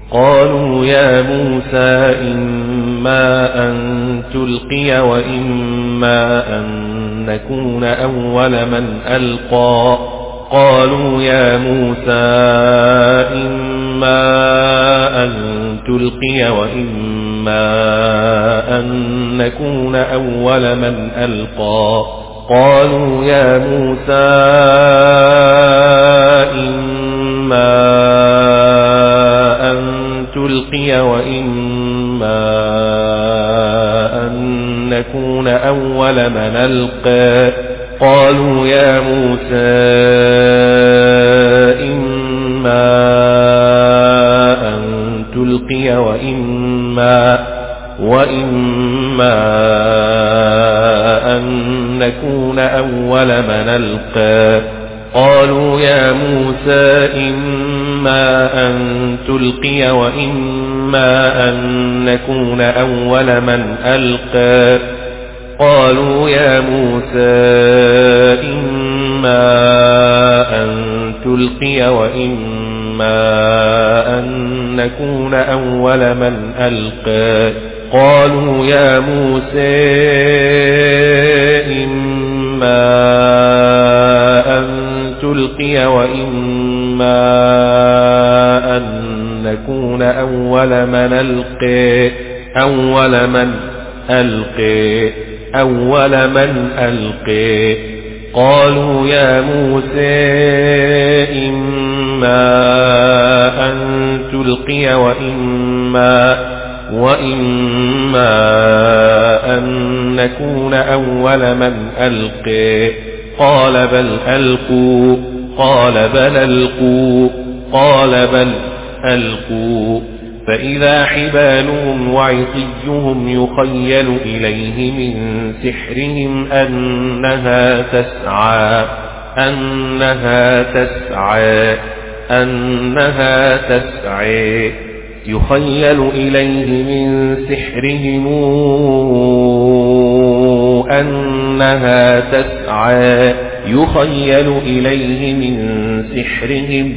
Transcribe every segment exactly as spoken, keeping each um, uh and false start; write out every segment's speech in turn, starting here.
قالوا يا موسى إما أن تلقي وإما أن نكون أول من ألقى قالوا يا موسى إما أن تلقي وإما أن نكون أول من ألقى قالوا يا موسى إما أن تلقي وإما أن نكون أول من ألقى قالوا يا موسى إما أن تلقي وإما وإما أن نكون أول من ألقى قالوا يا موسى إما أن تلقي وإما أن نكون أول من ألقى قالوا يا موسى إما أن تلقي وإما أن نكون أول من ألقى قالوا يا موسى إما أن تلقي وإما أن نكون أول من ألقى أول من ألقى أول من ألقى قالوا يا موسى إما أن تلقي وإما وإما أن نكون أول من ألقى قال بل ألقوا قال بل ألقوا قال بل ألقوا فإذا حبالهم وعصيهم يخيل إليه من سحرهم أنها تسعى أنها تسعى أنها تسعى يخيل إليه من سحرهم أنها تسعى يخيل إليه من سحرهم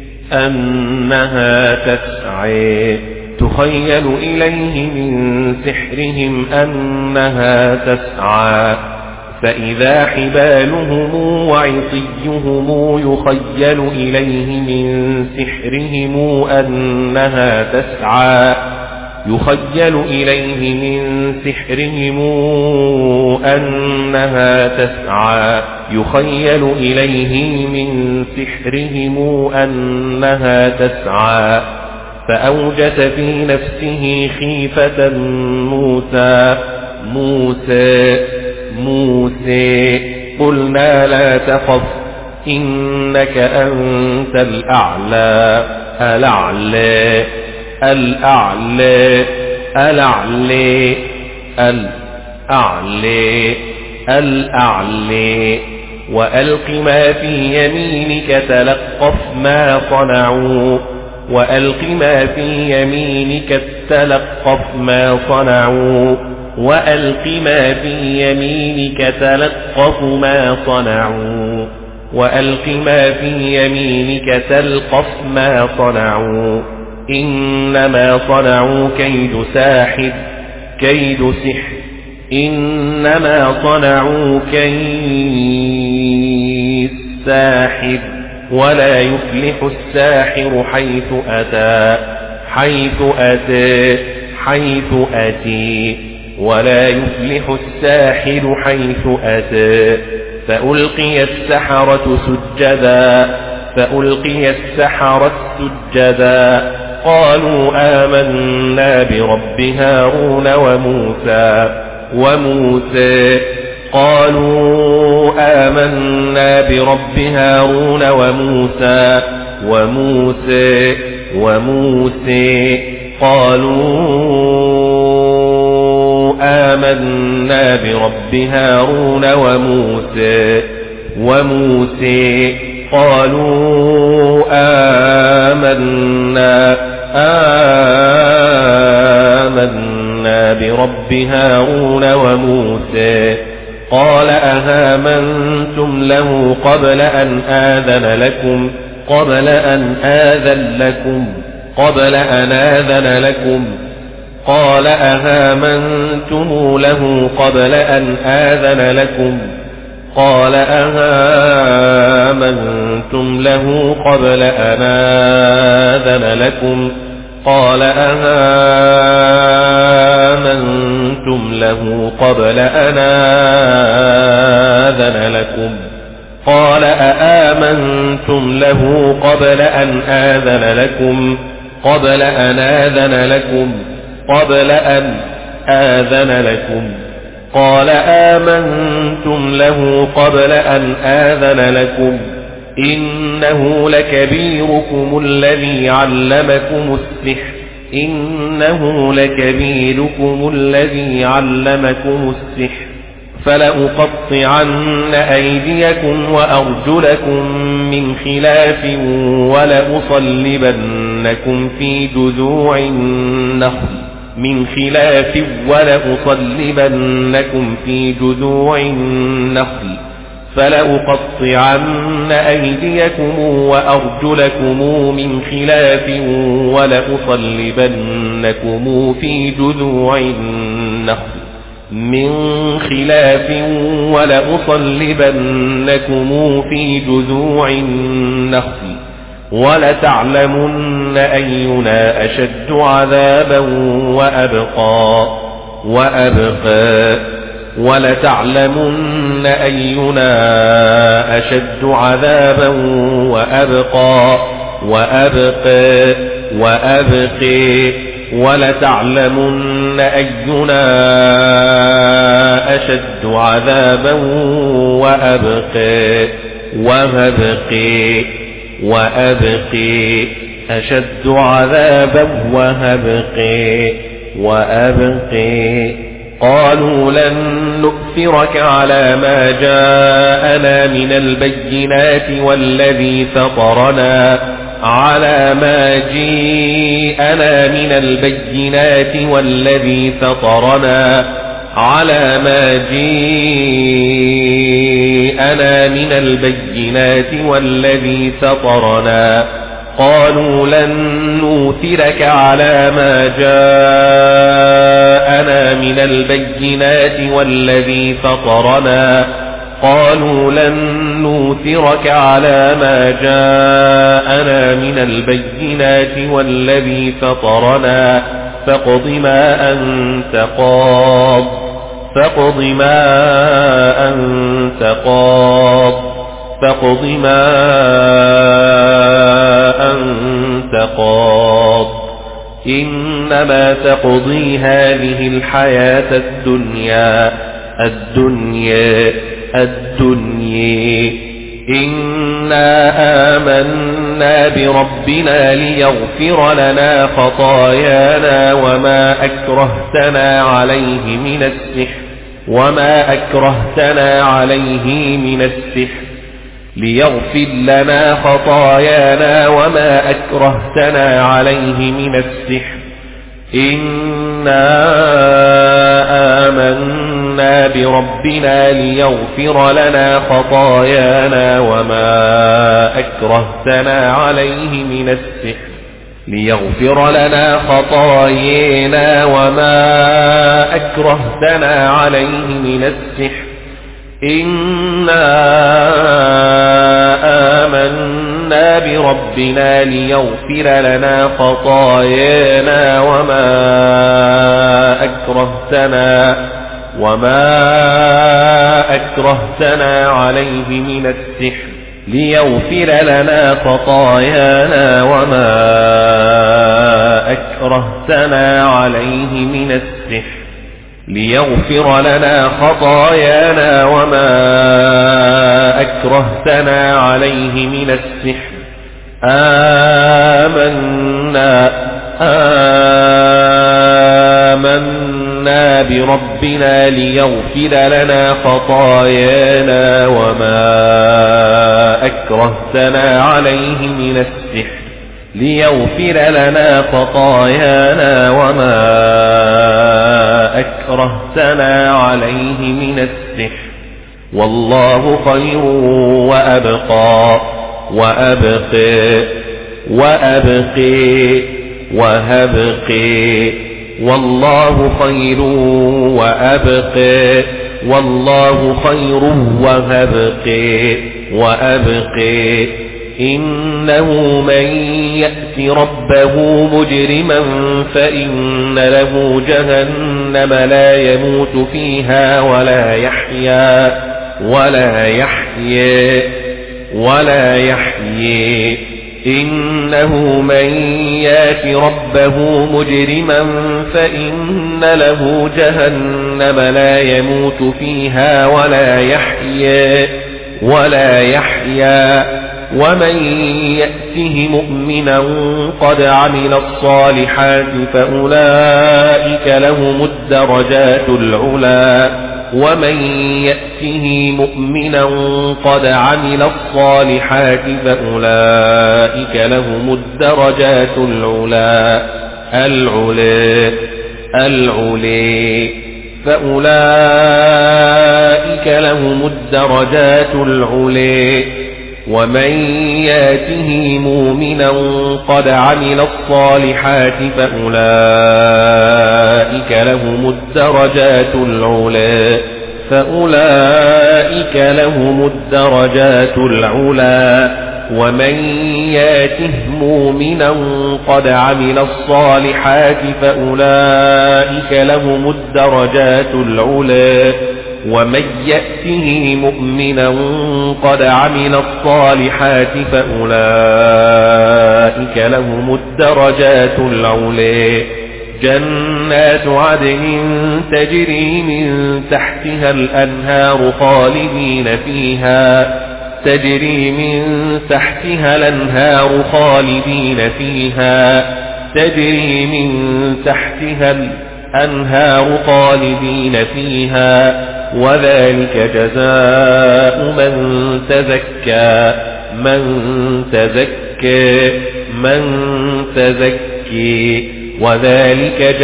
أنها تسعى تخيل إليه من سحرهم أنها تسعى فإذا حبالهم وعصيهم يخيل إليه من سحرهم أنها تسعى يخيل إليه من سحرهم أنها تسعى يخيل إليه من سحرهم أنها تسعى فأوجس في نفسه خيفة موسى موسى موسى قلنا لا تخف إنك أنت الأعلى الأعلى الأعلى الأعلى الأعلى الأعلى وألق ما في يمينك تلقف ما صنعوا وألق ما في يمينك تلقف ما صنعوا وألق ما في يمينك تلقف ما صنعوا وألق ما في يمينك تلقف ما صنعوا إنما صنعوا كيد ساحر كيد سحر إنما صنعوا كيد ساحر ولا يفلح الساحر حيث أتى حيث أتى حيث أتي ولا يفلح الساحر حيث أتى فألقي السحرة سجدا فألقي السحرة سجدا قالوا آمنا برب هارون وموسى وموسى قالوا آمنا برب هارون وموسى وموسى وموسى قالوا آمنا برب هارون وموسى وموسى قالوا آمنا آمنا برب هارون وموسى قال أهامنتم له قبل أن آذن لكم قبل أن آذن لكم قبل أن آذن لكم قال أهامنتم له قبل أن آذن لكم قال أهامنتم له قبل أن آذن لكم قال أهامنتم له قبل أن آذن لكم قال أآمنتم له قبل أن آذن لكم قبل أن آذن لكم قبل أن آذن لكم قال آمنتم له قبل أن آذن لكم إنه لكبيركم الذي علمكم السحر إنه لكبيركم الذي علمكم السحر فلأقطعن أيديكم وأرجلكم من خلاف ولأصلبنكم في جذوع النخل من خلاف ولأصلبنكم في جذوع النخل فلأقطعن أيديكم وأرجلكم من خلاف ولأصلبنكم في جذوع النخل من خلاف ولأصلبنكم في جذوع النخل ولتعلمن أينا أشد عذابا وأبقى وأبقى ولتعلمن أينا أشد عذابا وأبقى وأبقى وأبقى ولتعلمن أينا أشد عذابا وأبقى وهبقى وأبقى أشد عذابا وهبقى وأبقى قالوا لن نؤثرك على ما جاءنا من البينات والذي فطرنا على ما جاءنا من البينات والذي فطرنا على ما جاءنا من البينات والذي فطرنا قالوا لن نؤثرك على ما جاءنا من البينات والذي فطرنا قالوا لن نؤثرك على ما جاءنا من البينات والذي فطرنا فاقض ما أنت قاض فاقض ما أنت قاض فاقض ما أنت قاض إنما تقضي هذه الحياة الدنيا الدنيا الدنيا إنا آمنا بربنا ليغفر لنا خطايانا وما أكرهتنا عليه من السحر وما أكرهتنا عليه من السحر ليغفر لنا خطايانا وما أكرهتنا عليه من السحر إنا آمنا بربنا ليغفر لنا خطايانا وما أكرهتنا عليه من السحر ليغفر لنا خطايانا وما أكرهتنا عليه من السحر إنا آمنا بربنا ليغفر لنا خطايانا وما أكرهتنا وما أكرهتنا عليه من السحر ليغفر لنا خطايانا وما أكرهتنا عليه من السحر ليغفر لنا خطايانا وما أكرهتنا عليه من السحر آمنا آمنا بربنا ليغفر لنا خطايانا وما أكرهتنا عليه من السحر ليغفر لنا خطايانا وما أكرهتنا عليه من السحر والله خير وأبقى وأبقى وأبقى وهبق والله خير وأبق والله خير وهبق وأبق إنه من يأت ربه مجرما فإن له جهنم لا يموت فيها ولا يحيا ولا يحيي ولا يحيي إنه من يأت ربه مجرما فإن له جهنم لا يموت فيها ولا يحيا ولا يحيا ومن يأته مؤمنا قد عمل الصالحات فأولئك لهم الدرجات العلا ومن يأته مؤمنا قد عمل الصالحات فأولئك لهم الدرجات العلا العلا العلا فأولئك لهم الدرجات العلا ومن ياته مؤمنا قد عمل الصالحات فأولئك لهم الدرجات العلا فأولئك لهم الدرجات العلا ومن ياته مؤمنا قد عمل الصالحات فأولئك لهم الدرجات العلا ومن يأته مؤمنا قد عمل الصالحات فأولئك لهم الدرجات العلا جنات عدن تجري من تحتها الأنهار خالدين فيها تجري من تحتها الأنهار خالدين فيها تجري من تحتها الأنهار خالدين فيها وذلك جزاء من تزكى من تزكى من تزكي وذلك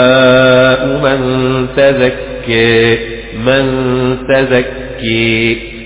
جزاء من تزكى من تزكي